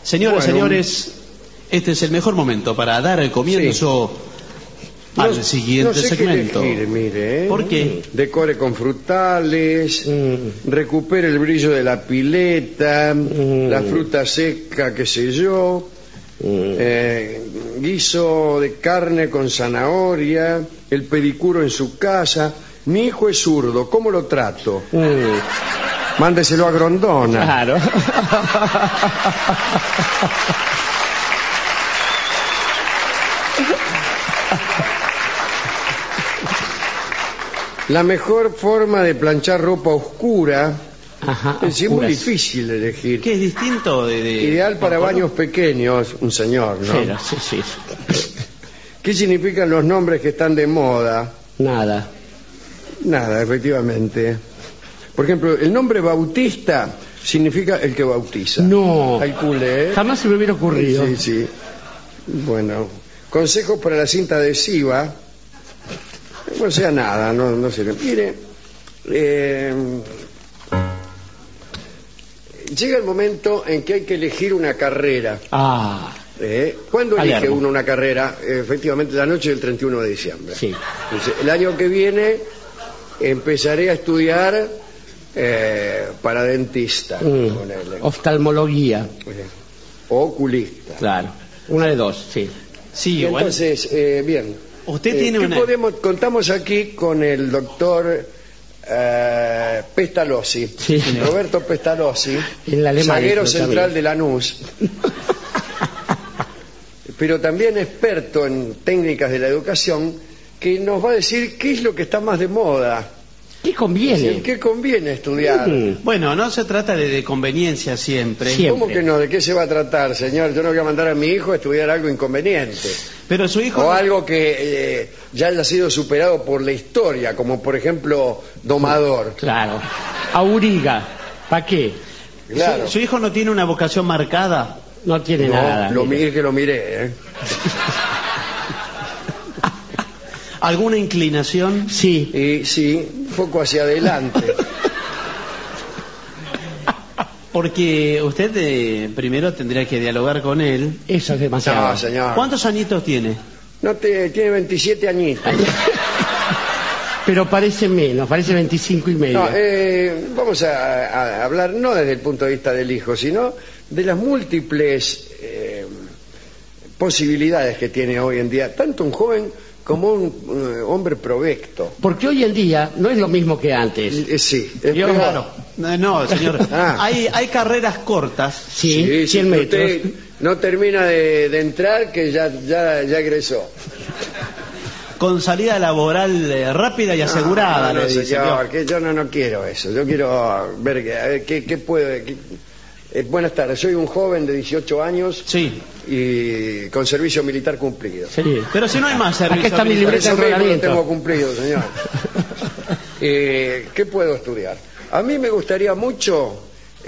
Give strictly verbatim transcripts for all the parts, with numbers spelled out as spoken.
Señoras, Bueno. señores, este es el mejor momento para dar el comienzo Sí. al No- siguiente no sé qué segmento. elegir, mire, ¿eh? ¿Por qué? Decore con frutales, Mm. recupere el brillo de la pileta, Mm. la fruta seca, qué sé yo, Mm. eh, guiso de carne con zanahoria, el pedicuro en su casa. Mi hijo es zurdo, ¿cómo lo trato? Mm. Mándeselo a Grondona. Claro. La mejor forma de planchar ropa oscura. Ajá, Es decir, muy oscuras. difícil elegir. ¿Qué es distinto de...? de- Ideal para ¿no? baños pequeños, un señor, ¿no? Cera, sí, sí. ¿Qué significan los nombres que están de moda? Nada. Nada, efectivamente. Por ejemplo, el nombre Bautista significa el que bautiza. No. Calcule, ¿eh? Jamás se me hubiera ocurrido. Sí, sí. Bueno, consejos para la cinta adhesiva. No sea nada, no, no sé. Mire, eh, llega el momento en que hay que elegir una carrera. Ah, ¿Eh? ¿Cuándo elige Palermo. uno una carrera? Eh, efectivamente, la noche del treinta y uno de diciembre. sí. Entonces, el año que viene empezaré a estudiar eh, para dentista, Mm. ponele. Oftalmología, Eh, o oculista. claro. Una de dos, sí. Sí, Y bueno. entonces, eh, bien. Usted Eh, tiene ¿qué una... podemos, contamos aquí con el doctor eh, Pestalozzi, Sí. Roberto Pestalozzi, El alemán, zaguero lo central sabía. de Lanús, pero también experto en técnicas de la educación, que nos va a decir qué es lo que está más de moda, ¿Qué conviene? ¿en qué conviene estudiar? Mm. Bueno, no se trata de, de conveniencia siempre. Siempre. ¿Cómo que no? ¿De qué se va a tratar, señor? Yo no voy a mandar a mi hijo a estudiar algo inconveniente. Pero su hijo... O algo que eh, ya haya sido superado por la historia, como por ejemplo Domador. Claro. Auriga, ¿para qué? Claro. su, su hijo no tiene una vocación marcada. No tiene No, nada. lo mire. miré que lo miré, ¿eh? ¿Alguna inclinación? Sí. Y sí, un poco hacia adelante. Porque usted eh, primero tendría que dialogar con él. Eso es demasiado. No, señor. ¿Cuántos añitos tiene? No te, tiene veintisiete añitos. Pero parece menos, parece veinticinco y medio. No, eh, vamos a, a hablar no desde el punto de vista del hijo, sino de las múltiples eh, posibilidades que tiene hoy en día, tanto un joven como un eh, hombre provecto. Porque hoy en día no es lo mismo que antes. Eh, sí, es Yo- peor. Claro. No, no, señor. Ah. hay, hay carreras cortas. Sí, Sí, cien sí, metros. usted no termina de, de entrar que ya, ya, ya egresó. Con salida laboral eh, rápida y asegurada, No, no, le dice. señor, que yo no, no quiero eso. Yo quiero ver que, a ver, qué, qué puedo. qué- eh, buenas tardes, soy un joven de dieciocho años Sí, y con servicio militar cumplido. Sí. pero si no hay más servicio Aquí está mi militar. Por libreta eso de mismo lo entrenamiento. tengo cumplido, señor. Eh, ¿Qué puedo estudiar? A mí me gustaría mucho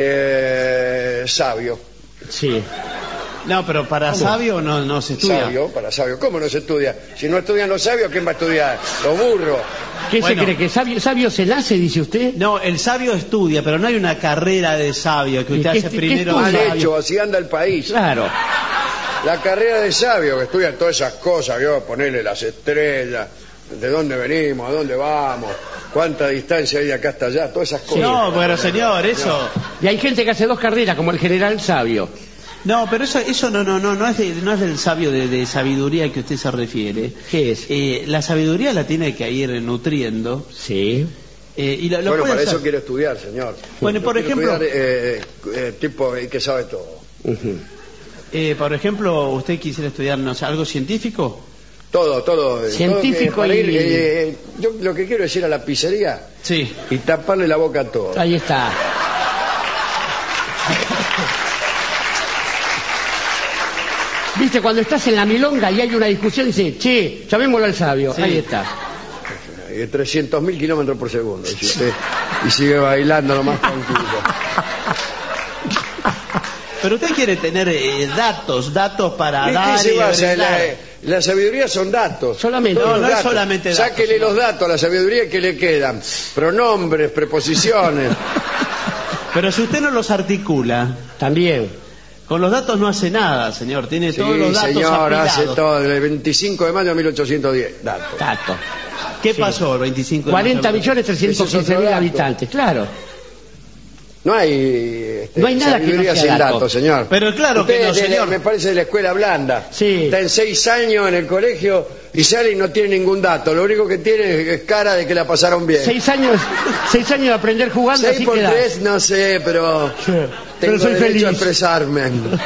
eh, sabio. Sí. No, pero para sabio no, no se estudia. Sabio, para sabio. ¿Cómo no se estudia? Si no estudian los sabios, ¿quién va a estudiar? Los burros. ¿Qué Bueno. se cree? ¿Que sabio, sabio se nace, dice usted? No, el sabio estudia, pero no hay una carrera de sabio que ¿Y usted qué- hace qué primero. estudia? Mal sabio. hecho, así anda el país. Claro. La carrera de sabio, que estudian todas esas cosas, ¿vio? Ponerle las estrellas, de dónde venimos, a dónde vamos, cuánta distancia hay de acá hasta allá, todas esas cosas. No, pero señor, eso. Y hay gente que hace dos carreras, como el general sabio. No, pero eso, eso no, no, no, no es, de- no es del sabio de, de sabiduría que usted se refiere. ¿Qué es? Eh, la sabiduría la tiene que ir nutriendo. Sí. eh, y lo, lo Bueno, puede para hacer. eso quiero estudiar, señor. Bueno, Yo por quiero ejemplo- estudiar, eh, eh, tipo eh, que sabe todo. Ujú. Eh, por ejemplo, usted quisiera estudiar, no sé, algo científico. Todo, todo. eh, Científico todo, eh, para ir, y- eh, yo lo que quiero es ir a la pizzería Sí. y taparle la boca a todo. Ahí está. Viste, cuando estás en la milonga y hay una discusión, dice, che, llamémoslo al sabio. Sí. Ahí está. Eh, trescientos mil kilómetros por segundo. Y, si usted- y sigue bailando lo más tranquilo. Pero usted quiere tener eh, datos, datos para ¿Qué, dar qué se y basa? La, brindar. la sabiduría son datos. Solamente. Todos No, los no es datos. solamente datos, Sáquele señor. los datos a la sabiduría que le quedan. Pronombres, preposiciones. Pero si usted no los articula, También. Con los datos no hace nada, señor. Tiene Sí, todos los datos señor, hace apilados. todo. El veinticinco de mayo de mil ochocientos diez. Datos. Dato. ¿Qué Sí. pasó el veinticinco de cuarenta mayo? millones trescientos quince mil dato. habitantes, claro. No hay, este, No hay nada que no sabiduría sea sin dato. datos, señor. Pero claro Usted que no, es de la- señor. me parece de la escuela blanda. Sí. Está en seis años en el colegio y sale y no tiene ningún dato. Lo único que tiene es cara de que la pasaron bien. Seis años, seis años de aprender jugando, Seis así por queda. tres, no sé, pero Sí. tengo Pero soy derecho feliz. a expresarme.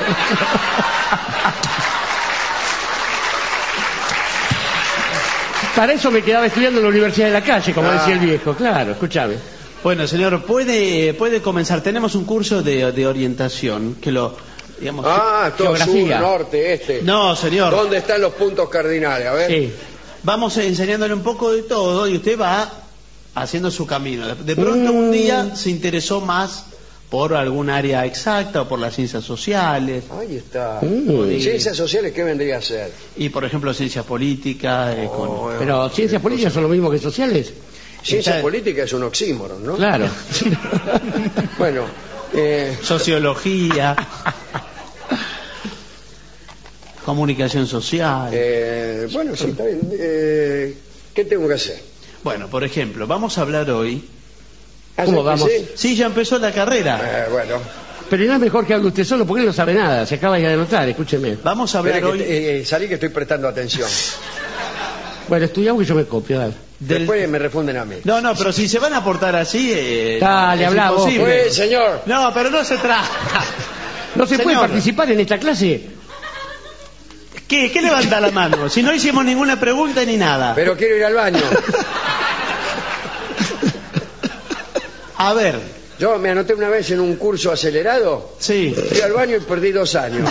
Para eso me quedaba estudiando en la Universidad de la Calle, como Ah. decía el viejo. Claro, escúchame. Bueno, señor, puede, puede comenzar. Tenemos un curso de, de orientación que lo, digamos... Ah, todo Geografía. sur, norte, este. No, señor. ¿Dónde están los puntos cardinales? A ver. Sí. Vamos enseñándole un poco de todo y usted va haciendo su camino. De, de pronto un día se interesó más por algún área exacta o por las ciencias sociales Ahí está. Mm. Ciencias sociales, ¿qué vendría a ser? y, por ejemplo, ciencias políticas. eh, con- Oh, bueno. Pero ciencias políticas son lo mismo que sociales. Ciencia Está- política es un oxímoron, ¿no? Claro. Bueno, eh, Sociología, comunicación social. eh, bueno, sí, está bien. Eh, ¿Qué tengo que hacer? Bueno, por ejemplo, vamos a hablar hoy. ¿Ah, ¿Cómo ya vamos? empecé? Sí, ya empezó la carrera. Eh, bueno, Pero no es mejor que hable usted solo porque él no sabe nada. Se acaba de anotar, escúcheme. Vamos a espere hablar que hoy te- eh, salí que estoy prestando atención. Bueno, estudiamos y yo me copio, dale. del... Después me refunden a mí. No, no, pero si se van a portar así... eh, Dale, es habla vos, imposible. Pues, señor. No, pero no se trata. ¿No se puede Señor. participar en esta clase? ¿Qué? ¿Qué levanta la mano? Si no hicimos ninguna pregunta ni nada. Pero quiero ir al baño. A ver, Yo me anoté una vez en un curso acelerado, sí. fui al baño y perdí dos años.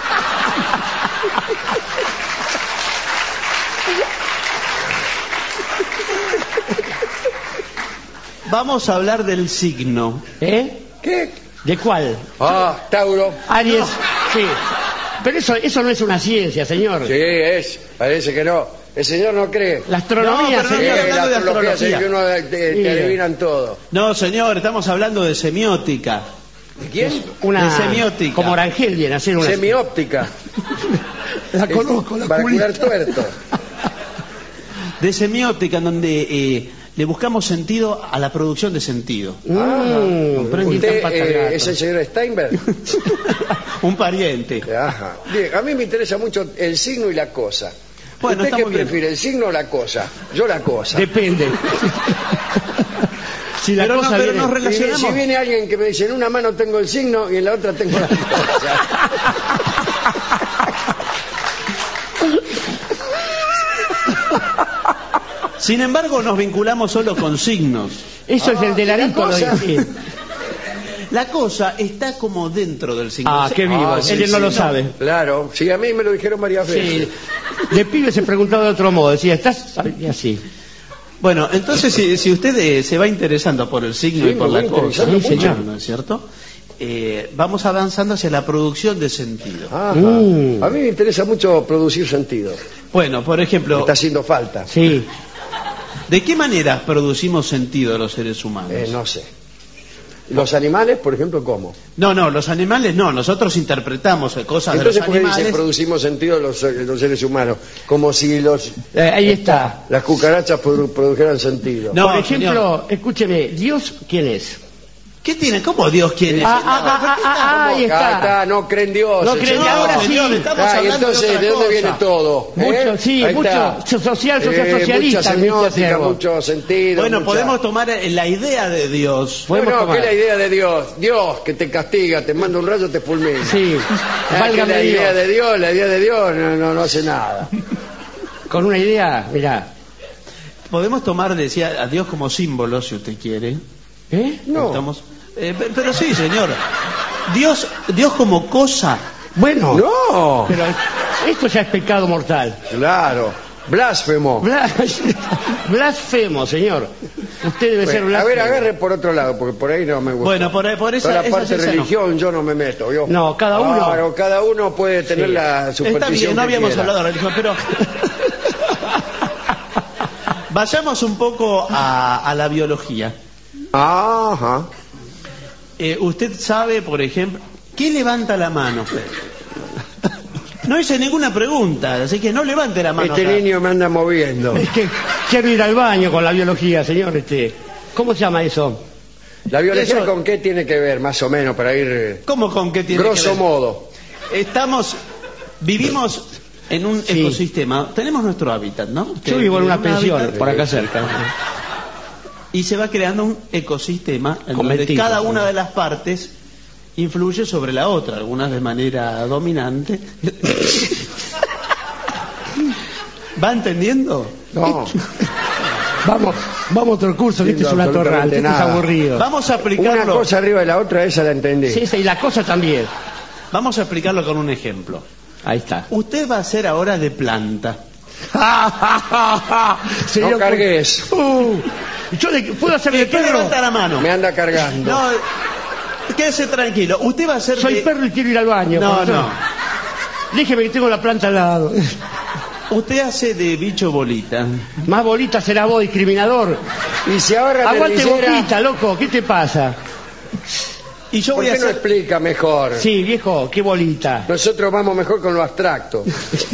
Vamos a hablar del signo. ¿Eh? ¿Qué? ¿De cuál? Ah, Tauro. Aries. Sí. Pero eso, eso no es una ciencia, señor. Sí, es. Parece que no. El señor no cree. La astronomía, No, pero no Sí, señor. estoy la hablando de astrología, sí, astrología. que uno te, te Sí. adivinan todo. No, señor, estamos hablando de semiótica. ¿De quién? Una de semiótica. Como Orangel viene a hacer una. Semióptica. La conozco, la Para Julia. curar tuerto. De semiótica, en donde eh, le buscamos sentido a la producción de sentido. Mm, comprendí ¿Usted tan eh, patagato. es el señor Steinberg? Un pariente. Ajá. Bien, a mí me interesa mucho el signo y la cosa. Bueno, ¿Usted está qué muy bien. prefiere, el signo o la cosa? Yo la cosa. Depende. Si la Pero no, cosa pero viene... nos Y relacionamos. si viene alguien que me dice, en una mano tengo el signo y en la otra tengo la cosa. Sin embargo, nos vinculamos solo con signos. Eso es el del ¿y la arito, lo cosa? dice. La cosa está como dentro del signo. Ah, qué vivo. Ah, sí, Él no sí, lo no. sabe. Claro, sí, a mí me lo dijeron varias veces. Sí. De pibe se preguntaba de otro modo. Decía, ¿estás...? Y así. Bueno, entonces si, si usted eh, se va interesando por el signo Sí, y por me la voy cosa, interesando Sí, señor. ¿no es cierto? Eh, vamos avanzando hacia la producción de sentido. Ajá. Mm. A mí me interesa mucho producir sentido. Bueno, por Me ejemplo, está haciendo falta. Sí. ¿de qué manera producimos sentido los seres humanos? Eh, no sé. Los animales, por ejemplo, ¿cómo? No, no, los animales no, nosotros interpretamos eh, cosas Entonces, de los ¿por qué dicen animales. producimos sentido los, los seres humanos? Como si los Eh, ahí está. las cucarachas produ- produjeran sentido. No, Por ejemplo, señor. escúcheme, ¿Dios quién es? ¿Qué tiene? ¿Cómo Dios quiere? Ah, ah, ah, ah, ah, ahí Acá está. está, no creen Dios. No el creen, señor. ahora sí. señor, estamos Ah, y hablando entonces, de otra ¿de dónde cosa. viene todo? Mucho, ¿Eh? sí, Ahí mucho está. social, social Eh, socialista. Mucha al mismo semiótica, tiempo. mucho sentido. Bueno, mucha- podemos tomar eh, la idea de Dios. Podemos Bueno, tomar. ¿qué es la idea de Dios? Dios que te castiga, te manda un rayo, te fulmina. Sí. Ah, que Válgame la Dios. idea de Dios, la idea de Dios no, no, no hace nada. Con una idea, mirá. Podemos tomar, decía, a Dios como símbolo, si usted quiere. ¿Eh? No. Estamos- eh, pe- pero sí, señor. Dios, Dios como cosa. Bueno. No, Pero esto ya es pecado mortal. claro, blasfemo. Bla- Blasfemo, señor. Usted debe ser Bueno, a blasfemo. ver, agarre por otro lado, porque por ahí no me gusta. Bueno, por, por esa, Toda la esa parte esa de no. religión yo no me meto. ¿vio? No, cada uno- Claro, cada uno puede tener Sí. la superstición Está bien, no que habíamos quiera. hablado de religión, pero vayamos un poco a, a la biología. Ajá. Eh, usted sabe, por ejemplo, ¿qué ¿quién levanta la mano? No hice ninguna pregunta, así que no levante la mano. Este acá. niño me anda moviendo. Es que quiero ir al baño con la biología, señor. Este, ¿cómo se llama eso? ¿La biología Eso- con qué tiene que ver, más o menos, para ir ¿Cómo con qué tiene grosso que ver? modo? Estamos, vivimos en un Sí. ecosistema, tenemos nuestro hábitat, ¿no? Yo vivo en una Un pensión, hábitat, por acá cerca. y se va creando un ecosistema en donde Convertido, cada ¿no? una de las partes influye sobre la otra, algunas de manera dominante. ¿Va entendiendo? No, Vamos, vamos a otro curso, que este es un Entiendo atorrante, este es absolutamente aburrido. Vamos a una explicarlo. cosa arriba de la otra, esa la entendí. Sí, sí, y la cosa también. Vamos a explicarlo con un ejemplo. Ahí está. Usted va a ser ahora de planta. No cargues. Uh, yo le, puedo hacer de ¿Qué levanta perro. la mano? Me anda cargando. No, quédese tranquilo. Usted va a ser Soy de... perro y quiero ir al baño. No, por favor. no. Déjeme que tengo la planta al lado. Usted hace de bicho bolita. Más bolita será vos, discriminador. Y si ahora Aguante Televicera, boquita, loco, ¿qué te pasa? Y yo ¿por voy a qué no hacer... explica mejor? Sí, viejo, qué bolita. Nosotros vamos mejor con lo abstracto.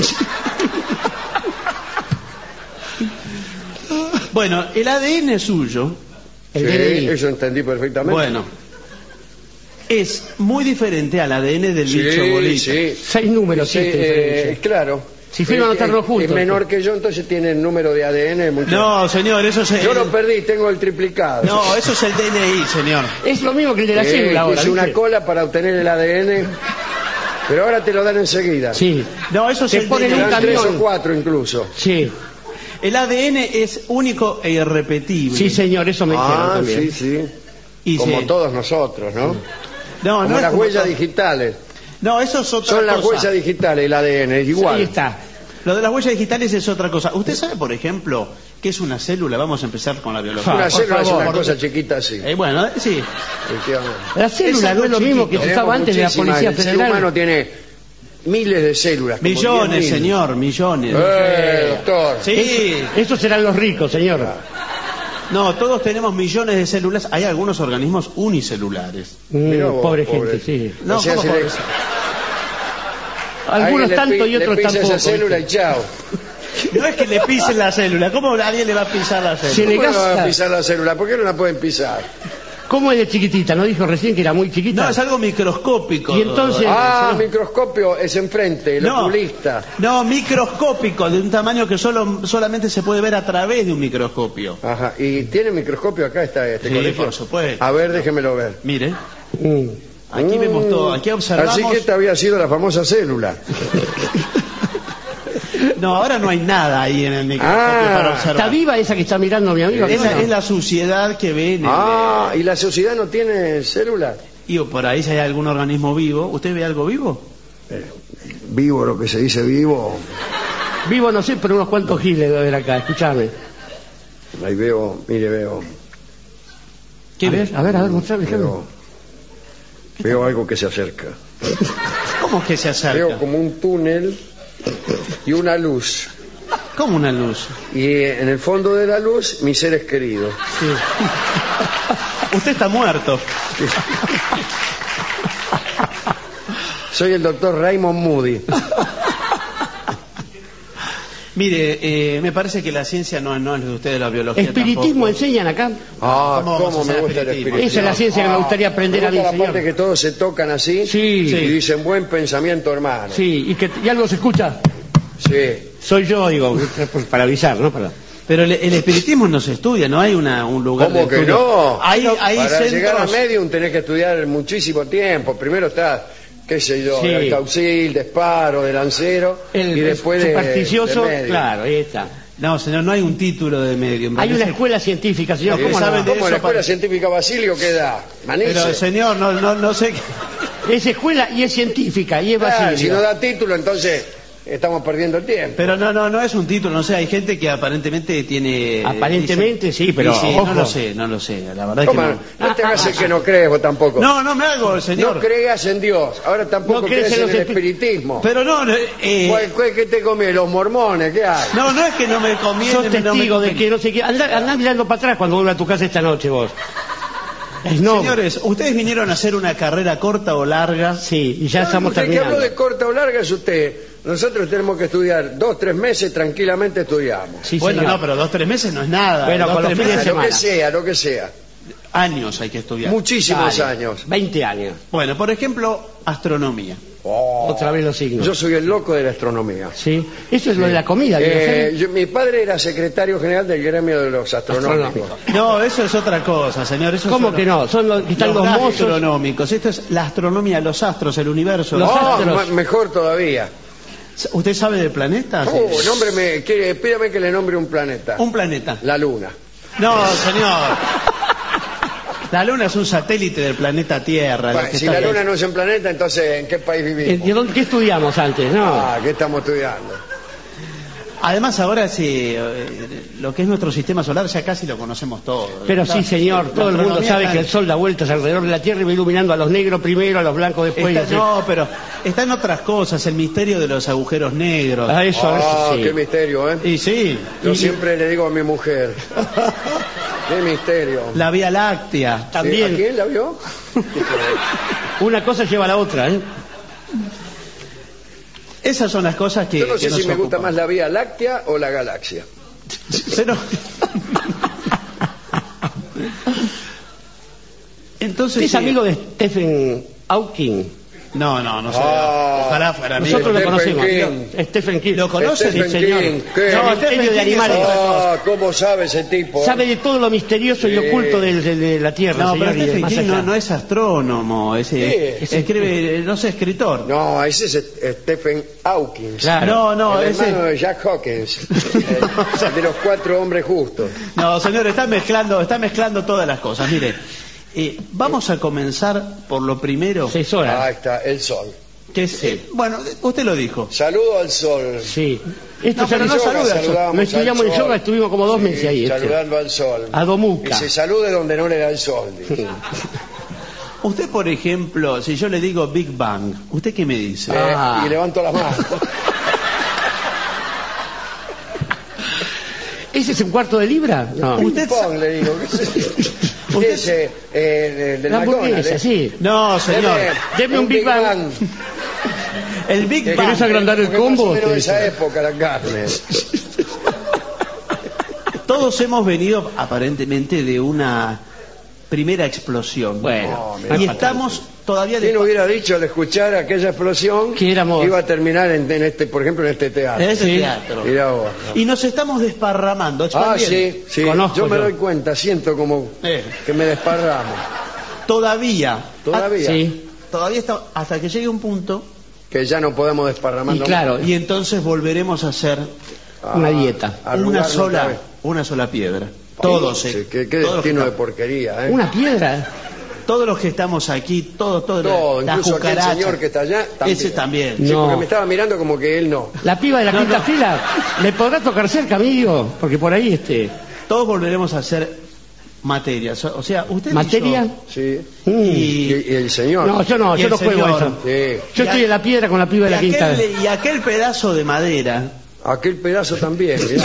Bueno, el A D N suyo, El Sí, D N I. eso entendí perfectamente. bueno, es muy diferente al A D N del sí, bicho bolita. sí. Seis números, Sí, siete eh, diferencias. claro. Si firman Eh, anotarlo eh, juntos. Es menor que yo, entonces tiene el número de A D N mucho. No, señor, eso es... Yo el- lo perdí, tengo el triplicado. No, eso es el D N I, señor. Es lo mismo que el de la Eh, célula ahora. hice una ¿viste? cola para obtener el A D N, pero ahora te lo dan enseguida. Sí, No, eso es Te el ponen Te D N I. un dan tres camión. o cuatro incluso. sí. El A D N es único e irrepetible. Sí, señor, eso me dijeron Ah, también. sí, sí. Y Como se- todos nosotros, ¿no? No, Como no es las como huellas todo. digitales. No, eso es otra Son las cosa. huellas digitales, el A D N, es igual. Ahí está. Lo de las huellas digitales es otra cosa. ¿Usted sabe, por ejemplo, qué es una célula? Vamos a empezar con la biología. Una por célula es favor. una cosa chiquita así. Eh, bueno, eh, sí. Efectivamente. La célula algo no es lo mismo que chiquito. se usaba Tenemos antes de la muchísimas. Policía El ser Federal. humano tiene miles de células. como Millones, diez mil. señor, millones. Eh, doctor. Sí. Esos serán los ricos, señor. No, todos tenemos millones de células. Hay algunos organismos unicelulares. Mm, Mirá vos, pobre, pobre. gente, sí. No, O sea, ¿cómo se le- pobres? Algunos Alguien le tanto pi- y otros le pisa tampoco. esa célula y chao. No es que le pisen la célula. ¿Cómo nadie le va a pisar la Se célula? le ¿Cómo no van gasta. a pisar la célula? ¿Por qué no la pueden pisar? ¿Cómo es de chiquitita? ¿No dijo recién que era muy chiquita? No, es algo microscópico. Y entonces- Ah, se lo- microscopio es enfrente, el No. oculista. No, microscópico, de un tamaño que solo solamente se puede ver a través de un microscopio. Ajá. ¿Y tiene microscopio acá este, este Sí, colegio? por supuesto. A ver, déjemelo ver. Mire, Mm. aquí Mm. vemos todo, aquí observamos. Así que esta había sido la famosa célula. No, ahora no hay nada ahí en el microscopio Ah. para observar. ¿Está viva esa que está mirando mi amigo? Es la, No. es la suciedad que ve en el- Ah, ¿y la sociedad no tiene célula? Y por ahí si hay algún organismo vivo. ¿Usted ve algo vivo? Vivo, lo que se dice vivo. Vivo no sé, pero unos cuantos giles debe haber acá, escúchame. Ahí veo, mire, veo. ¿Qué a ve? ver, a ver, a ver, mostrame, déjame. Veo, veo algo que se acerca. ¿Cómo que se acerca? Veo como un túnel y una luz. ¿Cómo una luz? Y eh, en el fondo de la luz, mis seres queridos. Sí. Usted está muerto. Soy el doctor Raymond Moody. Mire, eh, me parece que la ciencia no, no es de usted de la biología. ¿Espiritismo tampoco. enseñan acá? Ah, ¿Cómo vamos cómo a me hacer gusta el espiritismo? espiritismo. Esa es la ciencia que me gustaría aprender a Me mí, gusta la parte señor. que todos se tocan así Sí. y Sí. dicen buen pensamiento, hermano. Sí, y que y algo se escucha. Sí. Soy yo, digo, para avisar, ¿no? Para... Pero el, el espiritismo no se estudia, no hay una, un lugar ¿Cómo de que estudio. no? Hay, hay Para centros... llegar a medium tenés que estudiar muchísimo tiempo. Primero está, qué sé yo, Sí. el caucil, disparo, de lancero El y después de, supersticioso, de medium. claro, ahí está. No, señor, no hay un título de medio. Hay una escuela científica, señor. Eh, ¿Cómo saben no? de ¿Cómo eso la escuela para- científica Basilio queda? Manice. Pero, señor, no, no, no sé qué... Es escuela y es científica y es Ah, Basilio. si no da título, entonces estamos perdiendo el tiempo. Pero no, no, no es un título, no sé, hay gente que aparentemente tiene... Aparentemente dice- sí, pero Sí, ojo. no lo sé, no lo sé, la verdad es que ¿Cómo? no. No te hagas el que no crees vos tampoco. No, no me hago, señor. No creas en Dios. Ahora tampoco No crees crees en en, los el espi- espiritismo. Pero no, no, eh, ¿Cuál- cuál- ¿Qué te comí? ¿Los mormones? ¿Qué hay? no, no es que no me conviene... Sos no me testigo de conviene. que no sé qué. Andá, andá mirando para atrás cuando vuelva a tu casa esta noche vos. Es no. Señores, ¿ustedes vinieron a hacer una carrera corta o larga? Sí, y ya No, estamos usted que terminando. habló de corta o larga es usted. Nosotros tenemos que estudiar dos, tres meses, tranquilamente estudiamos. Sí, Bueno, señor. no, pero dos, tres meses no es nada. Bueno, dos, con los tres fines de meses, Lo que semana. sea, lo que sea. años hay que estudiar. Muchísimos Dale, años. veinte años. Bueno, por ejemplo, astronomía. Oh, Otra vez los signos. yo soy el loco de la astronomía. Sí. Eso es lo de la comida. ¿quiere Eh, yo- mi padre era secretario general del gremio de los astronómicos. No, eso es otra cosa, señor. Eso ¿Cómo son que no? Son los que están los, los mozos. astronómicos. Esto es la astronomía, los astros, el universo. Los Oh, astros. ma- mejor todavía. ¿Usted sabe de planetas? Oh, nómbreme, quiere- pídame que le nombre un planeta. Un planeta. La Luna. No, señor. La Luna es un satélite del planeta Tierra. Bueno, lo que si está la ahí. Luna no es en planeta, entonces ¿en qué país Eh, vivimos? ¿de dónde- ¿Qué estudiamos antes? No. Ah, ¿qué estamos estudiando? Además, ahora sí, eh, lo que es nuestro sistema solar ya casi lo conocemos todo. Pero Está- sí, señor, la todo el mundo astronomía sabe está- que el sol da vueltas alrededor de la Tierra y va iluminando a los negros primero, a los blancos después. y está- así. no, pero está en otras cosas, el misterio de los agujeros negros. A eso, a Ah, eso sí. qué misterio, ¿eh? Y sí, Yo y siempre le digo a mi mujer, qué misterio. la Vía Láctea. ¿Sí? También. ¿A quién la vio? Una cosa lleva a la otra, ¿eh? Esas son las cosas que. Yo no sé que nos si me gusta ocupan. más la Vía Láctea o la galaxia. Pero. Entonces. ¿Es sí. amigo de Stephen Hawking? No, no, no sé. Ah, Ojalá fuera amigo. Nosotros lo Stephen conocemos. King. Stephen King. ¿Lo conoce? Stephen Sí, señor. King, ¿qué? No, No, el Stephen misterio de King es animales. otra Ah, ¿cómo sabe ese tipo? Sabe de todo lo misterioso y Sí. oculto del- de, de la Tierra, No, pero señor, y de Stephen más King allá. no, no es astrónomo, es, eh, Sí. escribe, no sé, escritor. No, ese es Stephen Hawking. Claro. No, no, el ese. hermano de Jack Hawkins, el- de los cuatro hombres justos. No, señor, está mezclando, está mezclando todas las cosas. Mire, eh, vamos a comenzar por lo primero, Seis horas. Ahí está, el sol. que es, eh, bueno, usted lo dijo. Saludo al sol. Sí. Esto No, pero se- no saluda al sol. saludamos Lo estudiamos al en sol. yoga, estuvimos como dos Sí, meses ahí. este. Saludando al sol. A Domuca. Y se salude donde no le da el sol. dice. Usted, por ejemplo, si yo le digo Big Bang, ¿usted qué me dice? Eh, Ah. Y levanto las manos. ¿Ese es un cuarto de libra? No. Usted Ping pong, le digo. ¿Qué es eso? Usted- Ese, eh, del La hamburguesa, McDonald's, ¿eh? sí. No, señor. Deme un Big Bang. El Big Que- Bang. ¿Querés agrandar el porque combo? Más o menos Te de esa dice. época la carne. Todos hemos venido aparentemente de una primera explosión. Bueno, No, y mira. estamos todavía de ¿Quién hubiera dicho al escuchar aquella explosión Que éramos- iba a terminar en, en este, por ejemplo, en este teatro? en ese Sí. teatro. Mirá vos. Y nos estamos desparramando, Ah, expandiendo. sí, sí. Conozco yo me yo. doy cuenta, siento como Eh, que me desparramo. todavía. Todavía. Ah, Sí. todavía está, hasta que llegue un punto Que ya no podemos desparramar. Y claro, y entonces volveremos a hacer una dieta. una sola, una sola piedra. Todos, eh. Sí, qué, qué todos, los que destino de estamos, porquería, ¿eh? Una piedra. todos los que estamos aquí, todos, todos, Todo, la incluso aquel cucaracha, señor que está allá. También. ese también. Sí, No. porque me estaba mirando como que él no. La piba de la No, quinta no. fila, ¿le podrá tocar cerca, amigo? Porque por ahí, este... Todos volveremos a hacer materia. O o sea, usted y ¿Materia? yo- Sí. Mm. Y, y, y el señor. No, yo no, Y yo el no juego a señor. eso. Sí. Yo Y estoy a- en la piedra con la piba de y la quinta. aquel, y aquel pedazo de madera, Aquel pedazo también, mirá.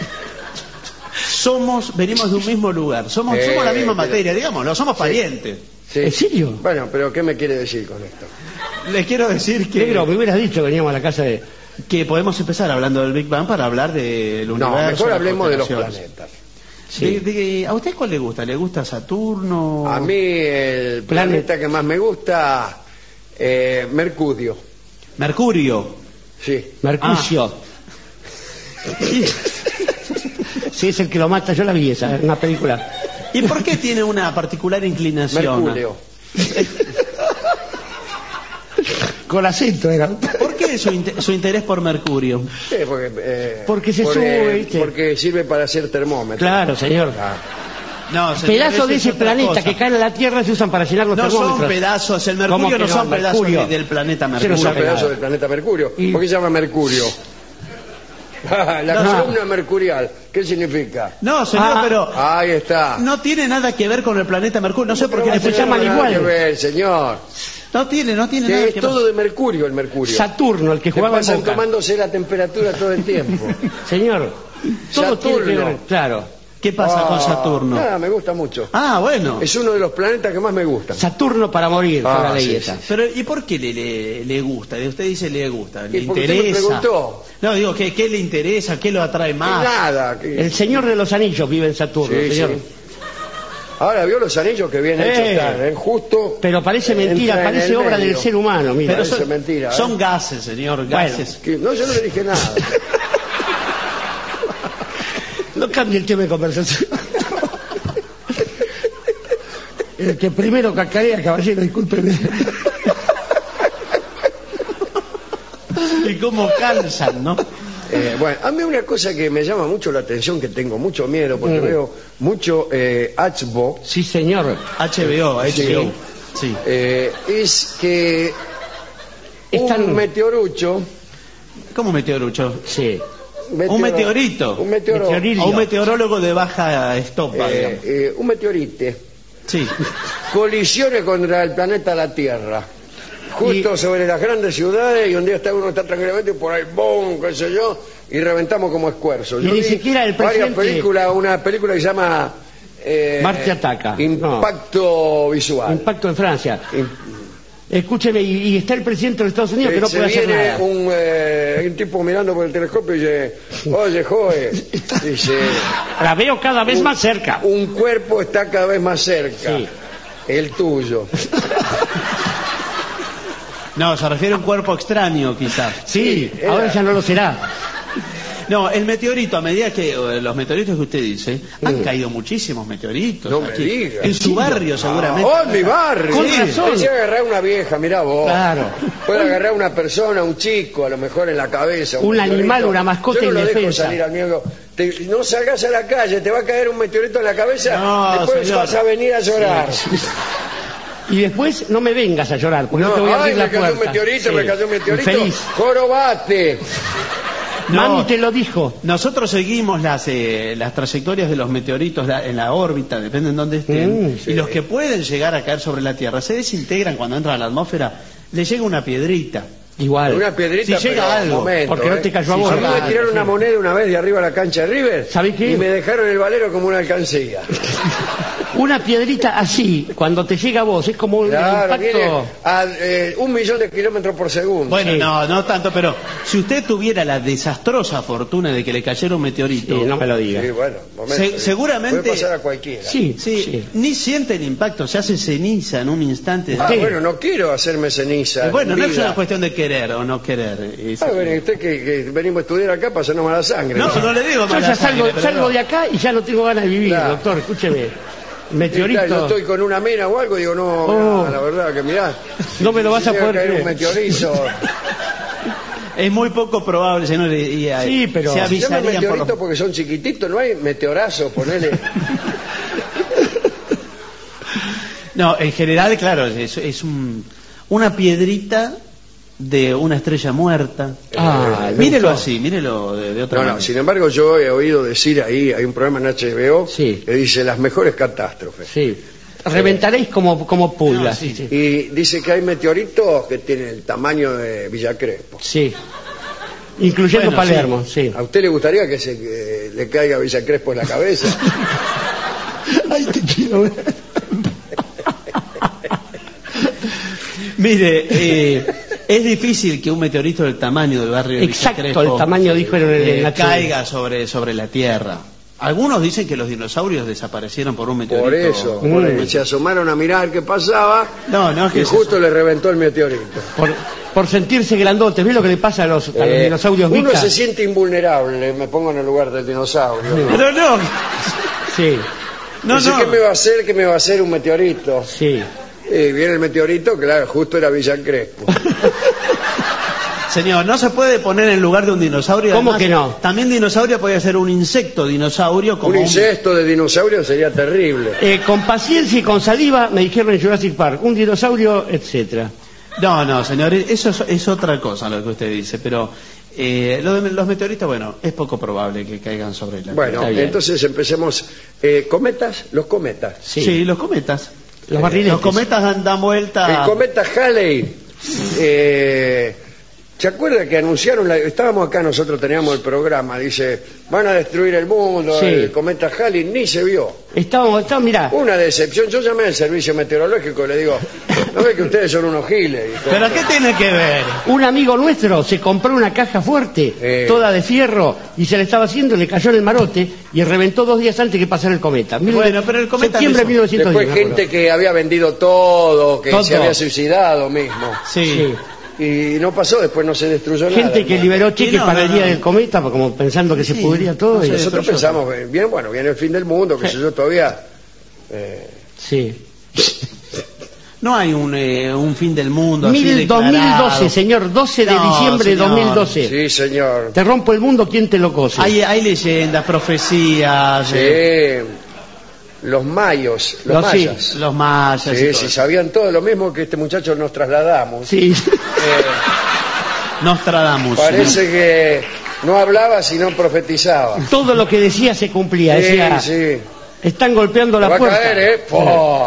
somos, venimos de un mismo lugar, somos, Eh, somos la misma pero- materia, digamos, no somos parientes. Sí. ¿En serio? Bueno, pero ¿qué me quiere decir con esto? Les quiero decir que, Negro, me hubieras dicho que veníamos a la casa de... que podemos empezar hablando del Big Bang para hablar del universo. No, mejor las hablemos de los constelaciones. planetas. Sí. De- de- ¿A usted cuál le gusta? ¿Le gusta Saturno? A mí el planeta que más me gusta, eh, Mercurio. Mercurio. Sí. Mercucio. Sí, es el que lo mata. Yo la vi esa, una película. ¿Y por qué tiene una particular inclinación? Mercurio. Con acento era. ¿Por qué su, inte- su interés por Mercurio? Sí, porque, eh, Porque se sube, ¿viste? Porque sirve para hacer termómetro. Claro, señor. Ah, No, señor, Pedazos eso de es ese otra planeta cosa. que caen a la Tierra se usan para llenar los No termómetros. son pedazos, el ¿Cómo Mercurio que no no? son pedazos Mercurio. de- del planeta Sí, no Mercurio. un sabe pedazo nada. del planeta Mercurio. Y- ¿Por qué se llama Mercurio? La No. columna mercurial. ¿Qué significa? No, señor, Ah. pero Ahí está. no tiene nada que ver con el planeta Mercurio. No sé por qué Pero le se no llaman tiene igual. nada que ver, señor. No tiene, no tiene Que nada es que todo ver. de Mercurio, el Mercurio. Saturno, el que Que jugaba en pasan Boca. tomándose la temperatura todo el tiempo. Señor, todo tiene que Saturno. ver, claro. ¿Qué pasa Ah, con Saturno? Nada, me gusta mucho. Ah, bueno. Es uno de los planetas que más me gustan. Saturno para morir, Ah, fue la ley sí, esa. sí. Pero, ¿y por qué le, le, le gusta? Usted dice le gusta, le ¿Y por qué usted me interesa. preguntó? No, digo, ¿qué, ¿qué le interesa? ¿Qué lo atrae más? Nada. que- El Señor de los Anillos vive en Saturno, Sí, señor. sí. Ahora vio los anillos que bien Eh. hechos están, ¿eh? Justo. Pero parece mentira, entra en parece el obra medio. del ser humano, mira. Pero parece son, mentira, ¿eh? son gases, señor, gases. Que- No, yo no le dije nada. No cambie el tema de conversación. El que primero cacarea, caballero, discúlpeme. Y cómo calzan, ¿no? Eh, bueno, a mí una cosa que me llama mucho la atención, que tengo mucho miedo, porque Mm. veo mucho eh, H B O, Sí, señor. H B O, H B O. Sí. eh, es que Están- un meteorucho... ¿Cómo meteorucho? Sí. meteoro- Un meteorito. Un meteoro... Meteorito. O un meteorólogo de baja estopa, eh, digamos. eh, un meteorite Sí. colisione contra el planeta la Tierra, justo Y- sobre las grandes ciudades, y un día está uno está tranquilamente y por ahí, ¡bum!, qué sé yo, y reventamos como escuerzo. Y Yo ni vi siquiera el varias presidente- películas, una película que se llama eh, Marte ataca. Impacto Visual. Impacto en Francia. Im- Escúcheme, y, y está el presidente de los Estados Unidos eh, que no se puede hacer viene nada. un, eh, un tipo mirando por el telescopio y dice, oye, joven, dice, La veo cada vez un- más cerca. un cuerpo está cada vez más cerca, Sí. el tuyo. No, se refiere a un cuerpo extraño, quizás. Sí, era- ahora ya no lo será. No, el meteorito, a medida que eh, los meteoritos que usted dice, han caído muchísimos meteoritos. No me aquí. diga. En su barrio, seguramente. ¡Oh, en mi barrio! Con Sí. razón. Puede agarrar una vieja, mirá vos. Claro. Puede agarrar una persona, un chico, a lo mejor en la cabeza. Un meteorito. animal, una mascota Yo no lo dejo indefensa. salir al mío. Te- no salgas a la calle, te va a caer un meteorito en la cabeza. No, después señor. vas a venir a llorar. Y después no me vengas a llorar, porque no, No, te voy a ay, abrir me la cayó puerta. un meteorito, Sí. me cayó un meteorito. Infeliz. Jorobate. No. Mami te lo dijo. Nosotros seguimos las eh, las trayectorias de los meteoritos la- en la órbita, depende en dónde estén, Mm, y los que pueden llegar a caer sobre la Tierra se desintegran cuando entran a la atmósfera, le llega una piedrita. Igual. Una piedrita, Si llega pero, algo, momento, porque no ¿eh? te cayó a Sí, vos. a mí me Claro, tiraron sí. una moneda una vez de arriba a la cancha de River. ¿Sabés qué? Y me dejaron el valero como una alcancía. Una piedrita así, cuando te llega a vos, es como un Claro, impacto. viene a eh, un millón de kilómetros por segundo. Bueno, Sí. no, no tanto, pero si usted tuviera la desastrosa fortuna de que le cayera un meteorito, Sí, no me lo diga. Sí, bueno, momento. Se- seguramente- Puede pasar a cualquiera. Sí, sí, sí. ni siente el impacto, se hace ceniza en un instante. Ah, Sí. bueno, no quiero hacerme ceniza. Y bueno, en no es vida. una cuestión de querer o no querer. es- Ah, bueno, y usted que, que venimos a estudiar acá para hacernos mala sangre. No, no le digo Yo mala ya salgo, sangre, pero salgo no. de acá y ya no tengo ganas de vivir, Claro. doctor, escúcheme. Y Meteorito. claro, yo estoy con una mina o algo, digo, no, Oh. no, la verdad que mirá. No me lo vas si a llega poder caer un creer. meteorito. Es muy poco probable, señor. Y, y- Sí, pero- se Se llama avisarían por meteorito los... porque son chiquititos, no hay meteorazos, ponele. No, en general, claro, es, es un- una piedrita de una estrella muerta. Ah, me Mírelo gustó. así, mírelo de, de otra No, no, manera. sin embargo yo he oído decir ahí, hay un programa en H B O Sí. que dice las mejores catástrofes. Sí. Reventaréis como, como pulgas. No, sí. sí. Y dice que hay meteoritos que tienen el tamaño de Villa Crespo. Sí. Incluyendo Bueno, Palermo, sí. ¿A usted le gustaría que se que le caiga Villa Crespo en la cabeza? Ay, te quiero ver. Mire, eh, es difícil que un meteorito del tamaño del barrio de Villa Exacto, Crespo, el tamaño dijeron en eh, la caiga sobre, sobre la Tierra. Algunos dicen que los dinosaurios desaparecieron por un meteorito. Por eso, Mm. por eso. Se asomaron a mirar qué pasaba No, no, es que y es justo le reventó el meteorito. Por, por sentirse grandote. ¿Ves lo que le pasa a los, a los Eh, dinosaurios uno Vita? se siente invulnerable, me pongo en el lugar del dinosaurio. ¿no? Pero no, Sí, no, Dice, no. ¿qué me va a hacer? ¿Qué me va a hacer un meteorito? sí. Y viene el meteorito, claro, justo era Villa Crespo. Señor, no se puede poner en lugar de un dinosaurio. ¿Cómo además, que no? También dinosaurio podría ser un insecto dinosaurio como Un incesto de dinosaurio sería terrible. Eh, con paciencia y con saliva me dijeron en Jurassic Park, un dinosaurio, etcétera. No, no, señor, eso es, es otra cosa lo que usted dice, pero eh, lo de los meteoritos, bueno, es poco probable que caigan sobre la Bueno, Está bien. entonces empecemos. Eh, ¿Cometas? Los cometas. Sí. Sí, los cometas. Los barriletes. Los cometas dan, dan vuelta. El cometa Halley eh, ¿Se acuerda que anunciaron? La, estábamos acá, nosotros teníamos el programa, dice, van a destruir el mundo, Sí. el cometa Halley, ni se vio. Estábamos, estábamos, mirá, Una decepción. Yo llamé al servicio meteorológico y le digo, ¿no ve que ustedes son unos giles? Y todo. ¿Pero qué tiene que ver? un amigo nuestro se compró una caja fuerte, Eh. toda de fierro, y se le estaba haciendo, le cayó en el marote y reventó dos días antes que pasara el cometa. Mil- Bueno, pero el cometa Septiembre de no mil hizo- novecientos diez. Después me acuerdo. gente que había vendido todo, que Todo. se había suicidado mismo. Sí. Sí. Y no pasó, después no se destruyó nada. Gente que ¿no? liberó cheques Sí, no, para no, el día no. del cometa, pues, como pensando que se Sí, pudría todo. no y- sé. Nosotros pero yo- pensamos, eh, bien, bueno, viene el fin del mundo, que sé yo, todavía... eh, Sí. No hay un, eh, un fin del mundo así Mil- dos mil declarado. doce, señor, doce de No, diciembre de señor. dos mil doce. sí, señor. Te rompo el mundo, ¿quién te lo cose? Hay, hay leyendas, profecías, Sí, eh, los mayos, los Los- sí, mayas. los mayas. y Sí, todo sí, eso. sabían todo lo mismo que este muchacho nos trasladamos. Sí. Eh, Nostradamus. parece que no hablaba sino profetizaba. Todo lo que decía se cumplía. Sí, Decía, sí. están golpeando Te la va a puerta. caer, ¿eh? Po.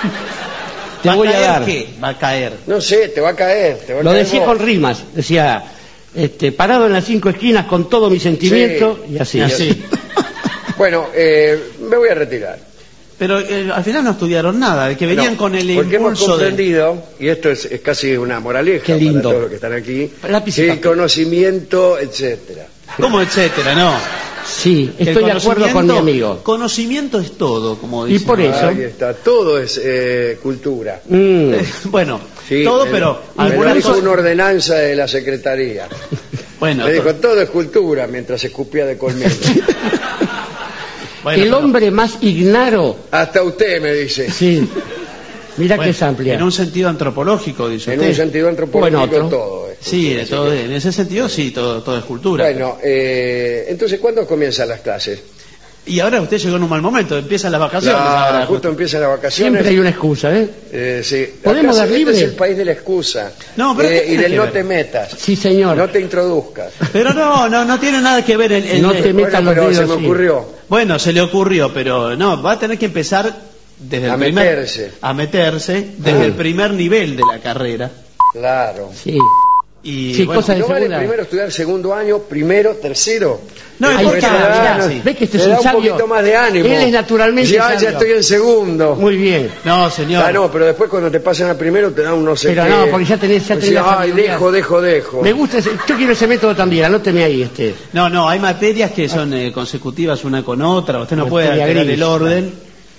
Te ¿Va voy a caer dar. qué? Va a caer. No sé, te va a caer. Te va a Lo caer decía vos. con rimas. Decía, este, parado en las cinco esquinas con todo mi sentimiento Sí. y así. Y así. Bueno, eh, me voy a retirar. Pero eh, al final no estudiaron nada, de que venían No, con el porque hemos impulso de... comprendido, y esto es, es casi una moraleja Qué lindo. para todos los que están aquí, Lápiz y que el papel. conocimiento, etcétera. ¿Cómo etcétera? No. Sí, El estoy de acuerdo con mi conocimiento- amigo. Conocimiento es todo, como Y dicen. por eso- Ahí está, todo es eh, cultura. Mm. Eh, bueno, Sí, todo, me- pero... me lo algunas dijo cosas- una ordenanza de la Secretaría. Bueno, Me to- dijo, todo es cultura, mientras escupía de colmillo. bueno, el pero- hombre más ignaro. Hasta usted me dice. Sí. Mira bueno, que es amplia. En un sentido antropológico, dice En usted. un sentido antropológico Bueno, otro. todo es Sí, cultura, de así todo, que- en ese sentido sí, todo, todo es cultura. Bueno, eh, entonces, ¿cuándo comienzan las clases? Y ahora usted llegó en un mal momento, empiezan las vacaciones. La- ahora. justo empiezan las vacaciones. Siempre hay una excusa, ¿eh? Eh, sí. ¿Podemos Acá dar se- libre? Este es el país de la excusa. No, pero Eh, ¿qué y tiene del que no ver? te metas. Sí, señor. No te introduzcas. Pero no, no, no tiene nada que ver el... el- No te el- metas Bueno, los pero se dedos, me sí. ocurrió. Bueno, se le ocurrió, pero no, va a tener que empezar desde A el primer... meterse. A meterse desde Ah. el primer nivel de la carrera. Claro. Sí. Y Sí, bueno, cosa de ¿No vale segunda. primero estudiar segundo año, primero, tercero? No, Ahí porque está, te da- mirá, sí. ¿ves que este Te es da un un sabio? poquito más de ánimo. Él es naturalmente Ya, sabio. ya estoy en segundo. Muy bien. No, señor. Ah, no, pero después cuando te pasan a primero te dan un no sé Pero qué. no, porque ya tenés- ya Pues tenés sí, la ay, sabiduría. dejo, dejo, dejo. Me gusta ese, yo quiero ese método también, anóteme ahí este. No, no, hay materias que son eh, consecutivas una con otra, usted no puede Materia alterar gris. el orden.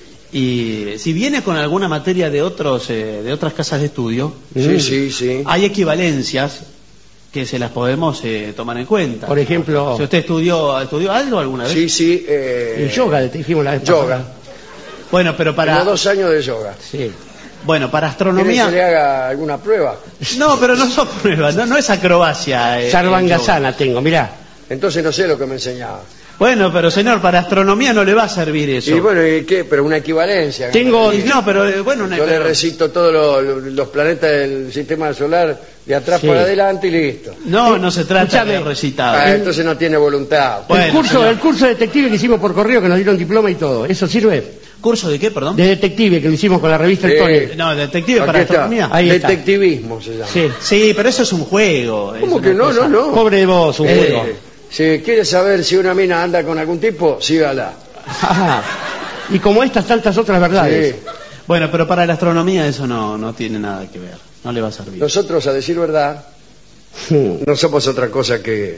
Y si viene con alguna materia de otros eh, de otras casas de estudio, Sí, sí, sí. hay equivalencias que se las podemos eh, tomar en cuenta. Por ejemplo, Si usted estudió estudió algo alguna vez. Sí, sí. Eh, el yoga, te dijimos la vez Yoga. pasada. Bueno, pero Para para dos años de yoga. Sí. bueno, para ¿Quiere que le astronomía haga alguna prueba? no, pero no son pruebas, no, no es acrobacia. eh, el yoga. Sarvangasana tengo, mirá. Entonces no sé lo que me enseñaba. Bueno, pero señor, para astronomía no le va a servir eso. Y bueno, ¿y qué? Pero una equivalencia. Tengo- Y no, pero eh, bueno, una- Yo le pero- recito todos los, los planetas del sistema solar de atrás Sí. para adelante y listo. no, no se trata Escuchame. de recitar. Ah, entonces no tiene voluntad. Bueno, el curso, señor. el curso de detective que hicimos por correo, que nos dieron diploma y todo, ¿eso sirve? ¿Curso de qué, perdón? De detective que lo hicimos con la revista Sí. El Tony. No, detective Aquí para está. astronomía. Ahí está. Detectivismo se llama. Sí. Sí, pero eso es un juego. es ¿Cómo una que no? cosa- No, no. Pobre de vos, un Eh, juego. si quiere saber si una mina anda con algún tipo, sígala. Ajá. Y como estas tantas otras verdades. Sí. Bueno, pero para la astronomía eso no, no tiene nada que ver. No le va a servir. Nosotros, a decir verdad, Sí. no somos otra cosa que...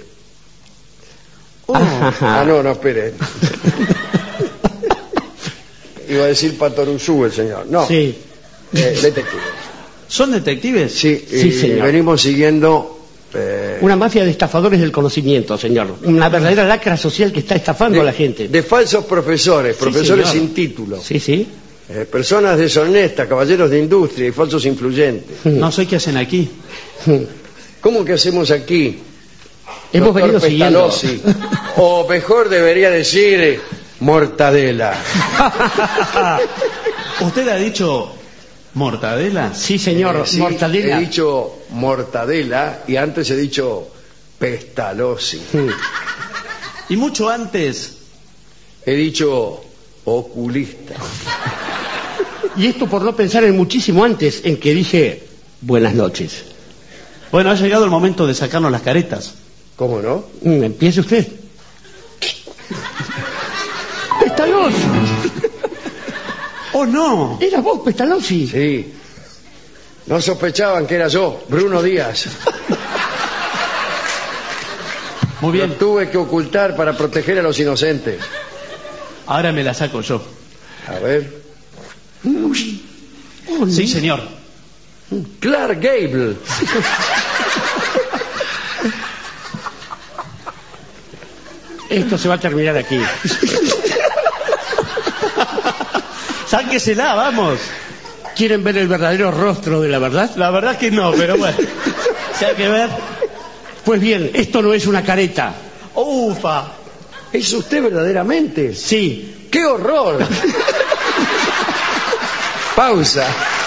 Ajá. Ah, no, no, espere. Iba a decir Patoruzú el señor. No, Sí. eh, detective. ¿Son detectives? Sí, Sí, y señor. venimos siguiendo... eh, Una mafia de estafadores del conocimiento, señor. Una verdadera lacra social que está estafando de, a la gente. de falsos profesores, profesores señor. sin título. Sí, sí. Eh, personas deshonestas, caballeros de industria y falsos influyentes. No sé qué hacen aquí. ¿Cómo que hacemos aquí? Hemos doctor venido siguiendo. Pestalozzi? O mejor debería decir eh, mortadela. ¿Usted ha dicho mortadela? Sí, señor. Eh, sí, Mortadela. He dicho mortadela y antes he dicho Pestalozzi. Y mucho antes. He dicho oculista. Y esto por no pensar en muchísimo antes en que dije buenas noches. Bueno, ha llegado el momento de sacarnos las caretas. ¿Cómo no? Mm, Empiece usted. Pestalozzi. ¡Oh, no! ¿Era vos, Pestalozzi? Sí. No sospechaban que era yo, Bruno Díaz. Muy bien, Lo tuve que ocultar para proteger a los inocentes. ahora me la saco yo. A ver. Oh, Sí, señor. Clark Gable. Esto se va a terminar aquí. Sáquesela, vamos. ¿Quieren ver el verdadero rostro de la verdad? La verdad que no, pero bueno. Si hay que ver. Pues bien, esto no es una careta. ¡Ufa! ¿Es usted verdaderamente? Sí. ¡Qué horror! Pausa.